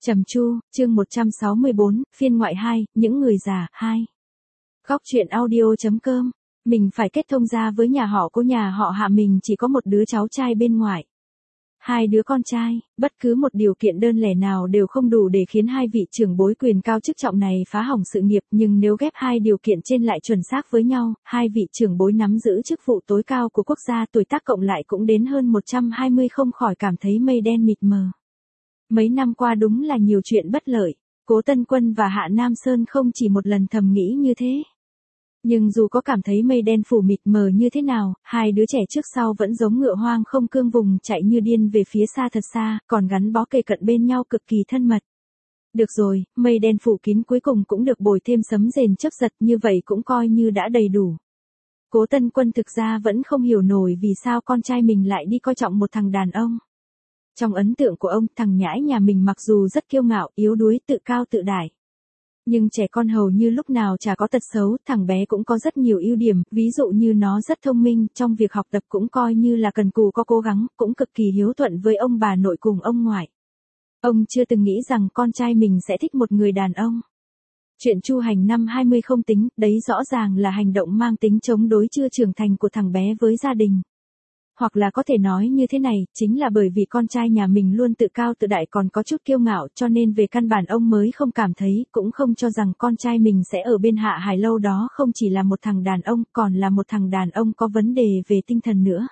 Trầm Chu, chương 164, phiên ngoại 2, những người già, 2. Góc truyện audio.com. Mình phải kết thông gia với nhà họ Hạ, mình chỉ có một đứa cháu trai bên ngoại. Hai đứa con trai, bất cứ một điều kiện đơn lẻ nào đều không đủ để khiến hai vị trưởng bối quyền cao chức trọng này phá hỏng sự nghiệp, nhưng nếu ghép hai điều kiện trên lại chuẩn xác với nhau, hai vị trưởng bối nắm giữ chức vụ tối cao của quốc gia, tuổi tác cộng lại cũng đến hơn 120, không khỏi cảm thấy mây đen mịt mờ. Mấy năm qua đúng là nhiều chuyện bất lợi, Cố Tân Quân và Hạ Nam Sơn không chỉ một lần thầm nghĩ như thế. Nhưng dù có cảm thấy mây đen phủ mịt mờ như thế nào, hai đứa trẻ trước sau vẫn giống ngựa hoang không cương vùng chạy như điên về phía xa thật xa, còn gắn bó kề cận bên nhau cực kỳ thân mật. Được rồi, mây đen phủ kín cuối cùng cũng được bồi thêm sấm rền chớp giật, như vậy cũng coi như đã đầy đủ. Cố Tân Quân thực ra vẫn không hiểu nổi vì sao con trai mình lại đi coi trọng một thằng đàn ông. Trong ấn tượng của ông, thằng nhãi nhà mình mặc dù rất kiêu ngạo, yếu đuối, tự cao tự đại. Nhưng trẻ con hầu như lúc nào chả có tật xấu, thằng bé cũng có rất nhiều ưu điểm, ví dụ như nó rất thông minh, trong việc học tập cũng coi như là cần cù có cố gắng, cũng cực kỳ hiếu thuận với ông bà nội cùng ông ngoại. Ông chưa từng nghĩ rằng con trai mình sẽ thích một người đàn ông. Chuyện Chu Hành năm 20 không tính, đấy rõ ràng là hành động mang tính chống đối chưa trưởng thành của thằng bé với gia đình. Hoặc là có thể nói như thế này, chính là bởi vì con trai nhà mình luôn tự cao tự đại còn có chút kiêu ngạo, cho nên về căn bản ông mới không cảm thấy, cũng không cho rằng con trai mình sẽ ở bên Hạ Hải lâu đó không chỉ là một thằng đàn ông, còn là một thằng đàn ông có vấn đề về tinh thần nữa.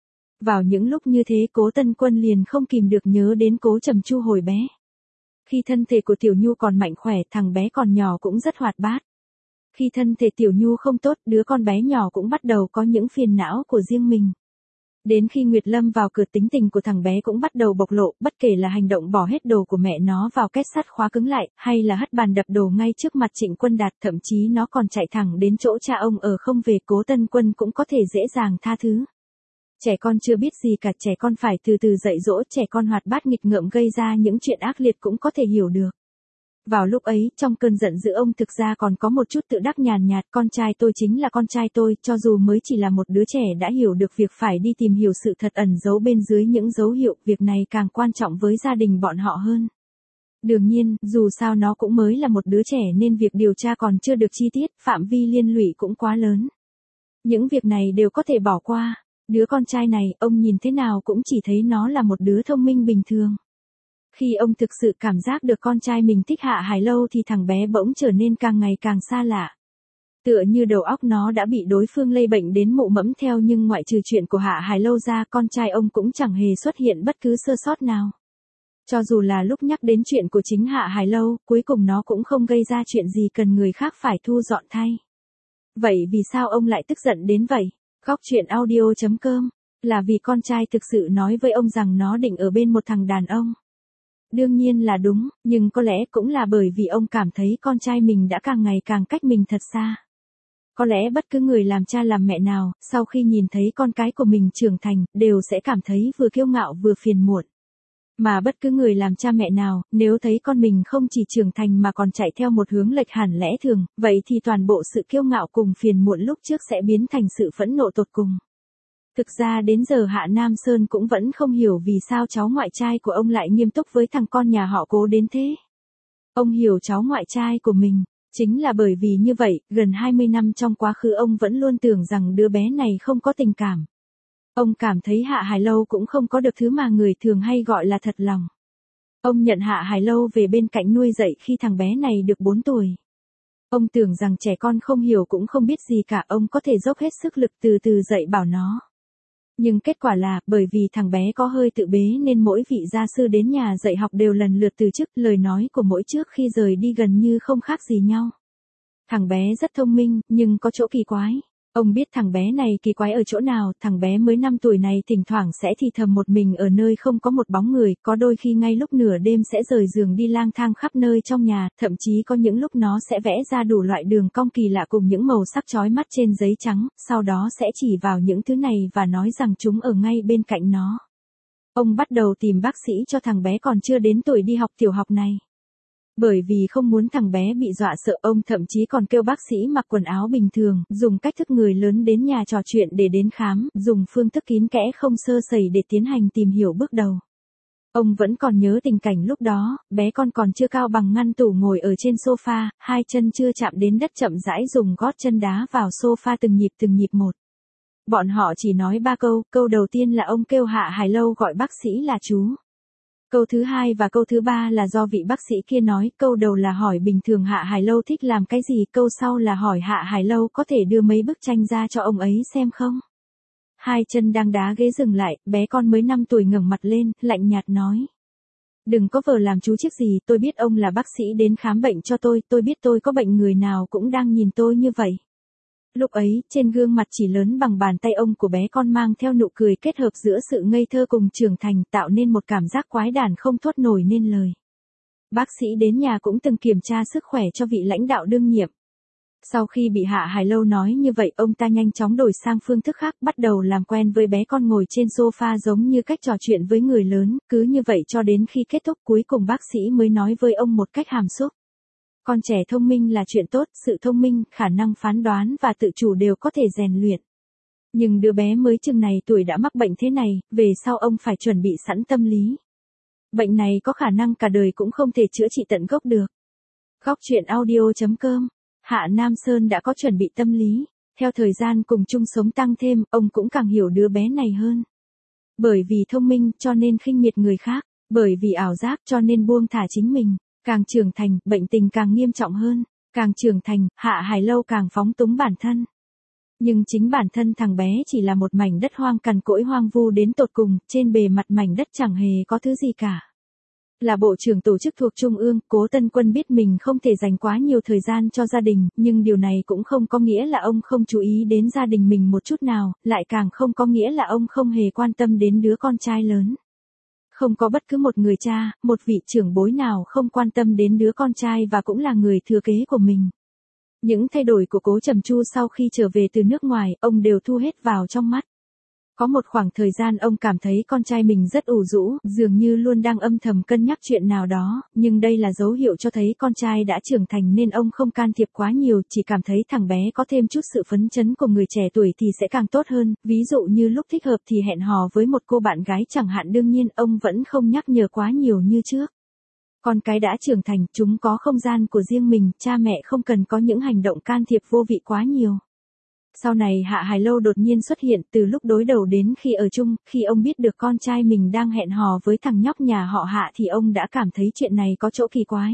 Vào những lúc như thế, Cố Tân Quân liền không kìm được nhớ đến Cố Trầm Chu hồi bé. Khi thân thể của Tiểu Nhu còn mạnh khỏe, thằng bé còn nhỏ cũng rất hoạt bát. Khi thân thể Tiểu Nhu không tốt, đứa con bé nhỏ cũng bắt đầu có những phiền não của riêng mình. Đến khi Nguyệt Lâm vào cửa, tính tình của thằng bé cũng bắt đầu bộc lộ, bất kể là hành động bỏ hết đồ của mẹ nó vào két sắt khóa cứng lại, hay là hất bàn đập đồ ngay trước mặt Trịnh Quân Đạt, thậm chí nó còn chạy thẳng đến chỗ cha ông ở không về, Cố Tân Quân cũng có thể dễ dàng tha thứ. Trẻ con chưa biết gì cả, trẻ con phải từ từ dạy dỗ, trẻ con hoạt bát nghịch ngợm gây ra những chuyện ác liệt cũng có thể hiểu được. Vào lúc ấy, trong cơn giận dữ ông thực ra còn có một chút tự đắc nhàn nhạt, con trai tôi chính là con trai tôi, cho dù mới chỉ là một đứa trẻ đã hiểu được việc phải đi tìm hiểu sự thật ẩn giấu bên dưới những dấu hiệu, việc này càng quan trọng với gia đình bọn họ hơn. Đương nhiên, dù sao nó cũng mới là một đứa trẻ nên việc điều tra còn chưa được chi tiết, phạm vi liên lụy cũng quá lớn. Những việc này đều có thể bỏ qua, đứa con trai này, ông nhìn thế nào cũng chỉ thấy nó là một đứa thông minh bình thường. Khi ông thực sự cảm giác được con trai mình thích Hạ Hải lâu thì thằng bé bỗng trở nên càng ngày càng xa lạ. Tựa như đầu óc nó đã bị đối phương lây bệnh đến mụ mẫm theo, nhưng ngoại trừ chuyện của Hạ Hải lâu ra, con trai ông cũng chẳng hề xuất hiện bất cứ sơ sót nào. Cho dù là lúc nhắc đến chuyện của chính Hạ Hải lâu, cuối cùng nó cũng không gây ra chuyện gì cần người khác phải thu dọn thay. Vậy vì sao ông lại tức giận đến vậy? Góc truyện audio.com. Là vì con trai thực sự nói với ông rằng nó định ở bên một thằng đàn ông. Đương nhiên là đúng, nhưng có lẽ cũng là bởi vì ông cảm thấy con trai mình đã càng ngày càng cách mình thật xa. Có lẽ bất cứ người làm cha làm mẹ nào, sau khi nhìn thấy con cái của mình trưởng thành, đều sẽ cảm thấy vừa kiêu ngạo vừa phiền muộn. Mà bất cứ người làm cha mẹ nào, nếu thấy con mình không chỉ trưởng thành mà còn chạy theo một hướng lệch hẳn lẽ thường, vậy thì toàn bộ sự kiêu ngạo cùng phiền muộn lúc trước sẽ biến thành sự phẫn nộ tột cùng. Thực ra đến giờ Hạ Nam Sơn cũng vẫn không hiểu vì sao cháu ngoại trai của ông lại nghiêm túc với thằng con nhà họ Cố đến thế. Ông hiểu cháu ngoại trai của mình, chính là bởi vì như vậy, gần 20 năm trong quá khứ ông vẫn luôn tưởng rằng đứa bé này không có tình cảm. Ông cảm thấy Hạ Hải lâu cũng không có được thứ mà người thường hay gọi là thật lòng. Ông nhận Hạ Hải lâu về bên cạnh nuôi dạy khi thằng bé này được 4 tuổi. Ông tưởng rằng trẻ con không hiểu cũng không biết gì cả, ông có thể dốc hết sức lực từ từ dạy bảo nó. Nhưng kết quả là, bởi vì thằng bé có hơi tự bế nên mỗi vị gia sư đến nhà dạy học đều lần lượt từ chức, lời nói của mỗi trước khi rời đi gần như không khác gì nhau. Thằng bé rất thông minh, nhưng có chỗ kỳ quái. Ông biết thằng bé này kỳ quái ở chỗ nào, thằng bé mới 5 tuổi này thỉnh thoảng sẽ thì thầm một mình ở nơi không có một bóng người, có đôi khi ngay lúc nửa đêm sẽ rời giường đi lang thang khắp nơi trong nhà, thậm chí có những lúc nó sẽ vẽ ra đủ loại đường cong kỳ lạ cùng những màu sắc chói mắt trên giấy trắng, sau đó sẽ chỉ vào những thứ này và nói rằng chúng ở ngay bên cạnh nó. Ông bắt đầu tìm bác sĩ cho thằng bé còn chưa đến tuổi đi học tiểu học này. Bởi vì không muốn thằng bé bị dọa sợ, ông thậm chí còn kêu bác sĩ mặc quần áo bình thường, dùng cách thức người lớn đến nhà trò chuyện để đến khám, dùng phương thức kín kẽ không sơ sẩy để tiến hành tìm hiểu bước đầu. Ông vẫn còn nhớ tình cảnh lúc đó, bé con còn chưa cao bằng ngăn tủ ngồi ở trên sofa, hai chân chưa chạm đến đất chậm rãi dùng gót chân đá vào sofa từng nhịp một. Bọn họ chỉ nói 3 câu đầu tiên là ông kêu Hạ Hải Lâu gọi bác sĩ là chú. Câu thứ hai và câu thứ ba là do vị bác sĩ kia nói, câu đầu là hỏi bình thường Hạ Hải Lâu thích làm cái gì, câu sau là hỏi Hạ Hải Lâu có thể đưa mấy bức tranh ra cho ông ấy xem không. Hai chân đang đá ghế dừng lại, bé con mới 5 tuổi ngẩng mặt lên, lạnh nhạt nói. Đừng có vờ làm chú chiếc gì, tôi biết ông là bác sĩ đến khám bệnh cho tôi biết tôi có bệnh người nào cũng đang nhìn tôi như vậy. Lúc ấy, trên gương mặt chỉ lớn bằng bàn tay ông của bé con mang theo nụ cười kết hợp giữa sự ngây thơ cùng trưởng thành tạo nên một cảm giác quái đản không thốt nổi nên lời. Bác sĩ đến nhà cũng từng kiểm tra sức khỏe cho vị lãnh đạo đương nhiệm. Sau khi bị Hạ Hải Lâu nói như vậy, ông ta nhanh chóng đổi sang phương thức khác, bắt đầu làm quen với bé con ngồi trên sofa giống như cách trò chuyện với người lớn, cứ như vậy cho đến khi kết thúc cuối cùng bác sĩ mới nói với ông một cách hàm xúc. Con trẻ thông minh là chuyện tốt, sự thông minh, khả năng phán đoán và tự chủ đều có thể rèn luyện. Nhưng đứa bé mới chừng này tuổi đã mắc bệnh thế này, về sau ông phải chuẩn bị sẵn tâm lý. Bệnh này có khả năng cả đời cũng không thể chữa trị tận gốc được. Góc truyện audio.com. Hạ Nam Sơn đã có chuẩn bị tâm lý. Theo thời gian cùng chung sống tăng thêm, ông cũng càng hiểu đứa bé này hơn. Bởi vì thông minh cho nên khinh miệt người khác, bởi vì ảo giác cho nên buông thả chính mình. Càng trưởng thành, bệnh tình càng nghiêm trọng hơn. Càng trưởng thành, Hạ Hải Lâu càng phóng túng bản thân. Nhưng chính bản thân thằng bé chỉ là một mảnh đất hoang cằn cỗi hoang vu đến tột cùng, trên bề mặt mảnh đất chẳng hề có thứ gì cả. Là bộ trưởng tổ chức thuộc Trung ương, Cố Tân Quân biết mình không thể dành quá nhiều thời gian cho gia đình, nhưng điều này cũng không có nghĩa là ông không chú ý đến gia đình mình một chút nào, lại càng không có nghĩa là ông không hề quan tâm đến đứa con trai lớn. Không có bất cứ một người cha, một vị trưởng bối nào không quan tâm đến đứa con trai và cũng là người thừa kế của mình. Những thay đổi của Cố Trầm Chu sau khi trở về từ nước ngoài, ông đều thu hết vào trong mắt. Có một khoảng thời gian ông cảm thấy con trai mình rất ủ rũ, dường như luôn đang âm thầm cân nhắc chuyện nào đó, nhưng đây là dấu hiệu cho thấy con trai đã trưởng thành nên ông không can thiệp quá nhiều, chỉ cảm thấy thằng bé có thêm chút sự phấn chấn của người trẻ tuổi thì sẽ càng tốt hơn, ví dụ như lúc thích hợp thì hẹn hò với một cô bạn gái chẳng hạn, đương nhiên ông vẫn không nhắc nhở quá nhiều như trước. Con cái đã trưởng thành, chúng có không gian của riêng mình, cha mẹ không cần có những hành động can thiệp vô vị quá nhiều. Sau này Hạ Hải Lâu đột nhiên xuất hiện, từ lúc đối đầu đến khi ở chung, khi ông biết được con trai mình đang hẹn hò với thằng nhóc nhà họ Hạ thì ông đã cảm thấy chuyện này có chỗ kỳ quái.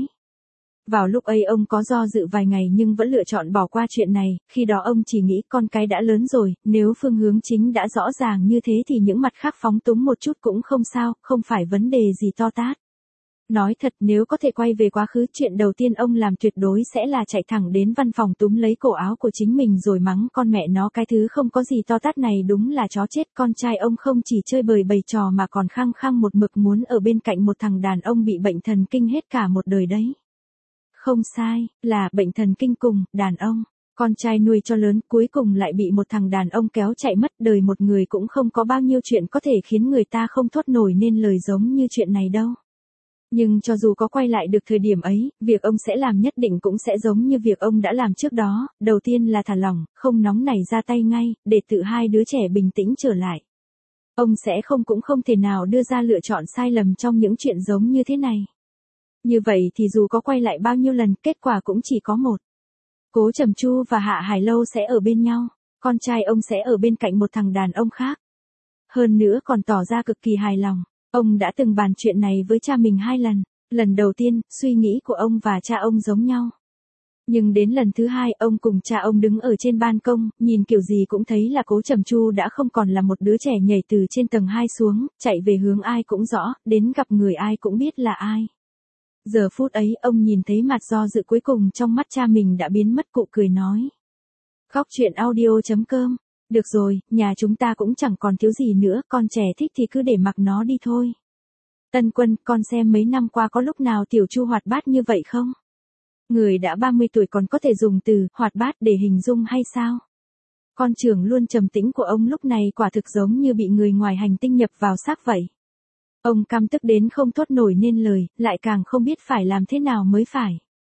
Vào lúc ấy ông có do dự vài ngày nhưng vẫn lựa chọn bỏ qua chuyện này, khi đó ông chỉ nghĩ con cái đã lớn rồi, nếu phương hướng chính đã rõ ràng như thế thì những mặt khác phóng túng một chút cũng không sao, không phải vấn đề gì to tát. Nói thật, nếu có thể quay về quá khứ, chuyện đầu tiên ông làm tuyệt đối sẽ là chạy thẳng đến văn phòng túm lấy cổ áo của chính mình rồi mắng con mẹ nó, cái thứ không có gì to tát này đúng là chó chết. Con trai ông không chỉ chơi bời bày trò mà còn khăng khăng một mực muốn ở bên cạnh một thằng đàn ông bị bệnh thần kinh hết cả một đời đấy. Không sai, là bệnh thần kinh cùng đàn ông. Con trai nuôi cho lớn cuối cùng lại bị một thằng đàn ông kéo chạy mất, đời một người cũng không có bao nhiêu chuyện có thể khiến người ta không thốt nổi nên lời giống như chuyện này đâu. Nhưng cho dù có quay lại được thời điểm ấy, việc ông sẽ làm nhất định cũng sẽ giống như việc ông đã làm trước đó, đầu tiên là thả lỏng, không nóng nảy ra tay ngay, để tự hai đứa trẻ bình tĩnh trở lại. Ông sẽ cũng không thể nào đưa ra lựa chọn sai lầm trong những chuyện giống như thế này. Như vậy thì dù có quay lại bao nhiêu lần, kết quả cũng chỉ có một. Cố Trầm Chu và Hạ Hải Lâu sẽ ở bên nhau, con trai ông sẽ ở bên cạnh một thằng đàn ông khác. Hơn nữa còn tỏ ra cực kỳ hài lòng. Ông đã từng bàn chuyện này với cha mình 2 lần. Lần đầu tiên, suy nghĩ của ông và cha ông giống nhau. Nhưng đến lần thứ 2, ông cùng cha ông đứng ở trên ban công, nhìn kiểu gì cũng thấy là Cố Trầm Chu đã không còn là một đứa trẻ nhảy từ trên tầng 2 xuống, chạy về hướng ai cũng rõ, đến gặp người ai cũng biết là ai. Giờ phút ấy, ông nhìn thấy mặt do dự cuối cùng trong mắt cha mình đã biến mất, cụ cười nói. Góc truyện audio.com. Được rồi, nhà chúng ta cũng chẳng còn thiếu gì nữa, con trẻ thích thì cứ để mặc nó đi thôi. Tân Quân, con xem mấy năm qua có lúc nào Tiểu Chu hoạt bát như vậy không? Người đã 30 tuổi còn có thể dùng từ hoạt bát để hình dung hay sao? Con trưởng luôn trầm tĩnh của ông lúc này quả thực giống như bị người ngoài hành tinh nhập vào xác vậy. Ông căm tức đến không thốt nổi nên lời, lại càng không biết phải làm thế nào mới phải.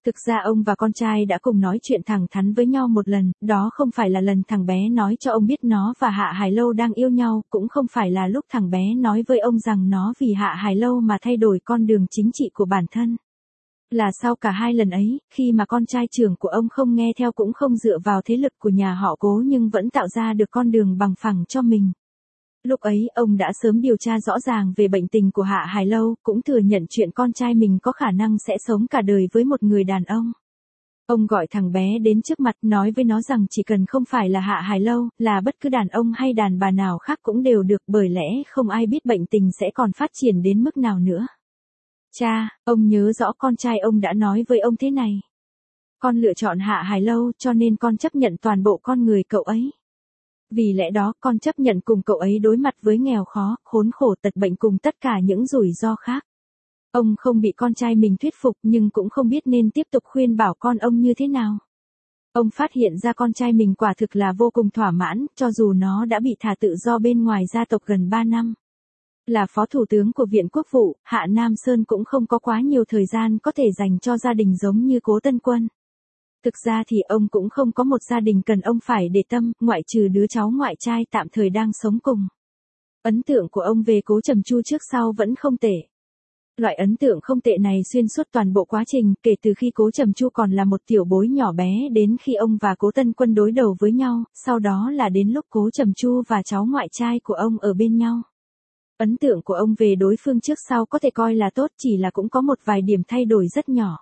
Thực ra ông và con trai đã cùng nói chuyện thẳng thắn với nhau một lần, đó không phải là lần thằng bé nói cho ông biết nó và Hạ Hải Lâu đang yêu nhau, cũng không phải là lúc thằng bé nói với ông rằng nó vì Hạ Hải Lâu mà thay đổi con đường chính trị của bản thân. Là sau cả hai lần ấy, khi mà con trai trưởng của ông không nghe theo cũng không dựa vào thế lực của nhà họ Cố nhưng vẫn tạo ra được con đường bằng phẳng cho mình. Lúc ấy ông đã sớm điều tra rõ ràng về bệnh tình của Hạ Hải Lâu, cũng thừa nhận chuyện con trai mình có khả năng sẽ sống cả đời với một người đàn ông. Ông gọi thằng bé đến trước mặt nói với nó rằng chỉ cần không phải là Hạ Hải Lâu, là bất cứ đàn ông hay đàn bà nào khác cũng đều được, bởi lẽ không ai biết bệnh tình sẽ còn phát triển đến mức nào nữa. Cha, ông nhớ rõ con trai ông đã nói với ông thế này. Con lựa chọn Hạ Hải Lâu cho nên con chấp nhận toàn bộ con người cậu ấy. Vì lẽ đó con chấp nhận cùng cậu ấy đối mặt với nghèo khó, khốn khổ, tật bệnh cùng tất cả những rủi ro khác. Ông không bị con trai mình thuyết phục nhưng cũng không biết nên tiếp tục khuyên bảo con ông như thế nào. Ông phát hiện ra con trai mình quả thực là vô cùng thỏa mãn, cho dù nó đã bị thả tự do bên ngoài gia tộc gần 3 năm. Là phó thủ tướng của Viện Quốc vụ, Hạ Nam Sơn cũng không có quá nhiều thời gian có thể dành cho gia đình giống như Cố Tân Quân. Thực ra thì ông cũng không có một gia đình cần ông phải để tâm, ngoại trừ đứa cháu ngoại trai tạm thời đang sống cùng. Ấn tượng của ông về Cố Trầm Chu trước sau vẫn không tệ. Loại ấn tượng không tệ này xuyên suốt toàn bộ quá trình, kể từ khi Cố Trầm Chu còn là một tiểu bối nhỏ bé đến khi ông và Cố Tân Quân đối đầu với nhau, sau đó là đến lúc Cố Trầm Chu và cháu ngoại trai của ông ở bên nhau. Ấn tượng của ông về đối phương trước sau có thể coi là tốt, chỉ là cũng có một vài điểm thay đổi rất nhỏ.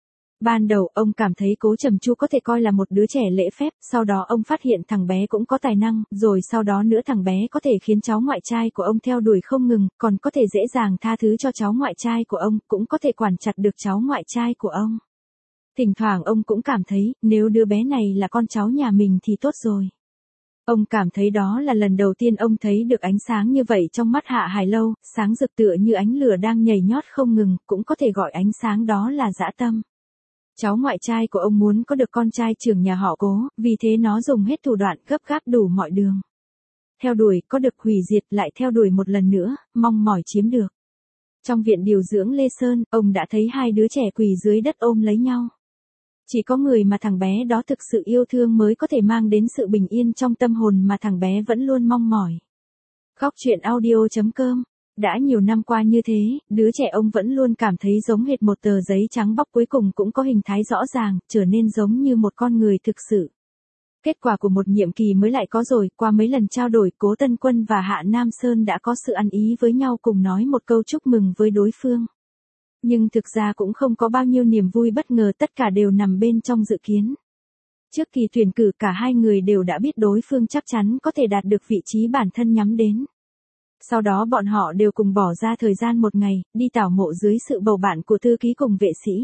Ban đầu ông cảm thấy Cố Trầm Chu có thể coi là một đứa trẻ lễ phép, sau đó ông phát hiện thằng bé cũng có tài năng, rồi sau đó nữa thằng bé có thể khiến cháu ngoại trai của ông theo đuổi không ngừng, còn có thể dễ dàng tha thứ cho cháu ngoại trai của ông, cũng có thể quản chặt được cháu ngoại trai của ông. Thỉnh thoảng ông cũng cảm thấy, nếu đứa bé này là con cháu nhà mình thì tốt rồi. Ông cảm thấy đó là lần đầu tiên ông thấy được ánh sáng như vậy trong mắt Hạ Hải Lâu, sáng rực tựa như ánh lửa đang nhảy nhót không ngừng, cũng có thể gọi ánh sáng đó là dã tâm. Cháu ngoại trai của ông muốn có được con trai trưởng nhà họ Cố, vì thế nó dùng hết thủ đoạn gấp gáp đủ mọi đường. Theo đuổi, có được hủy diệt, lại theo đuổi một lần nữa, mong mỏi chiếm được. Trong viện điều dưỡng Lê Sơn, ông đã thấy hai đứa trẻ quỳ dưới đất ôm lấy nhau. Chỉ có người mà thằng bé đó thực sự yêu thương mới có thể mang đến sự bình yên trong tâm hồn mà thằng bé vẫn luôn mong mỏi. Góc truyện audio.com. Đã nhiều năm qua như thế, đứa trẻ ông vẫn luôn cảm thấy giống hệt một tờ giấy trắng bóc, cuối cùng cũng có hình thái rõ ràng, trở nên giống như một con người thực sự. Kết quả của một nhiệm kỳ mới lại có rồi, qua mấy lần trao đổi, Cố Tân Quân và Hạ Nam Sơn đã có sự ăn ý với nhau, cùng nói một câu chúc mừng với đối phương. Nhưng thực ra cũng không có bao nhiêu niềm vui bất ngờ, tất cả đều nằm bên trong dự kiến. Trước kỳ tuyển cử cả hai người đều đã biết đối phương chắc chắn có thể đạt được vị trí bản thân nhắm đến. Sau đó bọn họ đều cùng bỏ ra thời gian một ngày, đi tảo mộ dưới sự bầu bạn của thư ký cùng vệ sĩ.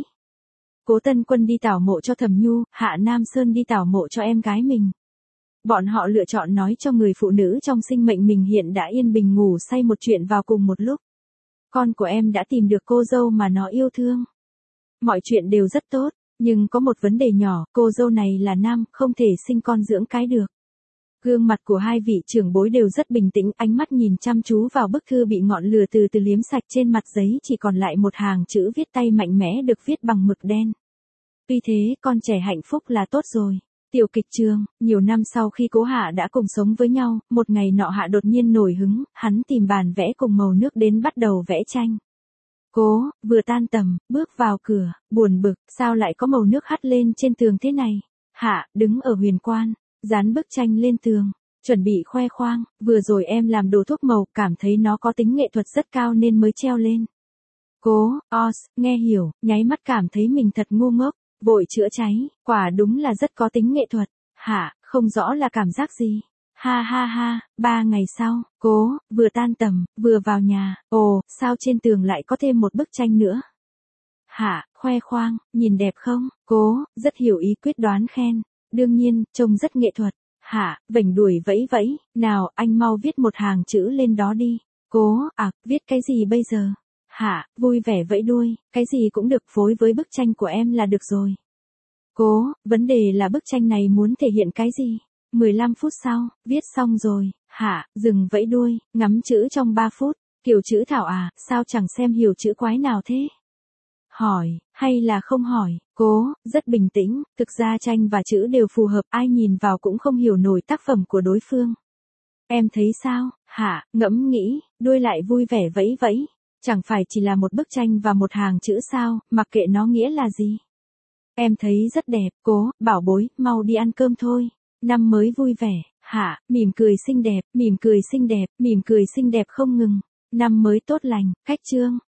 Cố Tân Quân đi tảo mộ cho Thẩm Nhu, Hạ Nam Sơn đi tảo mộ cho em gái mình. Bọn họ lựa chọn nói cho người phụ nữ trong sinh mệnh mình hiện đã yên bình ngủ say một chuyện vào cùng một lúc. Con của em đã tìm được cô dâu mà nó yêu thương. Mọi chuyện đều rất tốt, nhưng có một vấn đề nhỏ, cô dâu này là nam, không thể sinh con dưỡng cái được. Gương mặt của hai vị trưởng bối đều rất bình tĩnh, ánh mắt nhìn chăm chú vào bức thư bị ngọn lửa từ từ liếm sạch, trên mặt giấy chỉ còn lại một hàng chữ viết tay mạnh mẽ được viết bằng mực đen. Tuy thế, con trẻ hạnh phúc là tốt rồi. Tiểu kịch trường, nhiều năm sau khi Cố Hạ đã cùng sống với nhau, một ngày nọ Hạ đột nhiên nổi hứng, hắn tìm bàn vẽ cùng màu nước đến bắt đầu vẽ tranh. Cố, vừa tan tầm, bước vào cửa, buồn bực, sao lại có màu nước hắt lên trên tường thế này? Hạ, đứng ở huyền quan, dán bức tranh lên tường, chuẩn bị khoe khoang, vừa rồi em làm đồ thuốc màu, cảm thấy nó có tính nghệ thuật rất cao nên mới treo lên. Cố, nghe hiểu, nháy mắt cảm thấy mình thật ngu ngốc, vội chữa cháy, quả đúng là rất có tính nghệ thuật. Hạ, không rõ là cảm giác gì. Ha ha ha, 3 ngày sau, Cố, vừa tan tầm, vừa vào nhà, ồ, sao trên tường lại có thêm một bức tranh nữa? Hạ, khoe khoang, nhìn đẹp không? Cố, rất hiểu ý, quyết đoán khen. Đương nhiên, trông rất nghệ thuật. Hạ, vểnh đuổi vẫy vẫy, nào, anh mau viết một hàng chữ lên đó đi. Cố, viết cái gì bây giờ? Hạ, vui vẻ vẫy đuôi, cái gì cũng được, phối với bức tranh của em là được rồi. Cố, vấn đề là bức tranh này muốn thể hiện cái gì? 15 phút sau, viết xong rồi. Hạ, dừng vẫy đuôi, ngắm chữ trong 3 phút. Kiểu chữ thảo à, sao chẳng xem hiểu chữ quái nào thế? hỏi, hay là không hỏi, cố, rất bình tĩnh, thực ra tranh và chữ đều phù hợp, ai nhìn vào cũng không hiểu nổi tác phẩm của đối phương. Em thấy sao, Hạ, ngẫm nghĩ, đuôi lại vui vẻ vẫy vẫy. Chẳng phải chỉ là một bức tranh và một hàng chữ sao, mặc kệ nó nghĩa là gì. Em thấy rất đẹp, cố, bảo bối, mau đi ăn cơm thôi. Năm mới vui vẻ, Hạ, mỉm cười xinh đẹp, mỉm cười xinh đẹp, mỉm cười xinh đẹp không ngừng. Năm mới tốt lành, khách trương.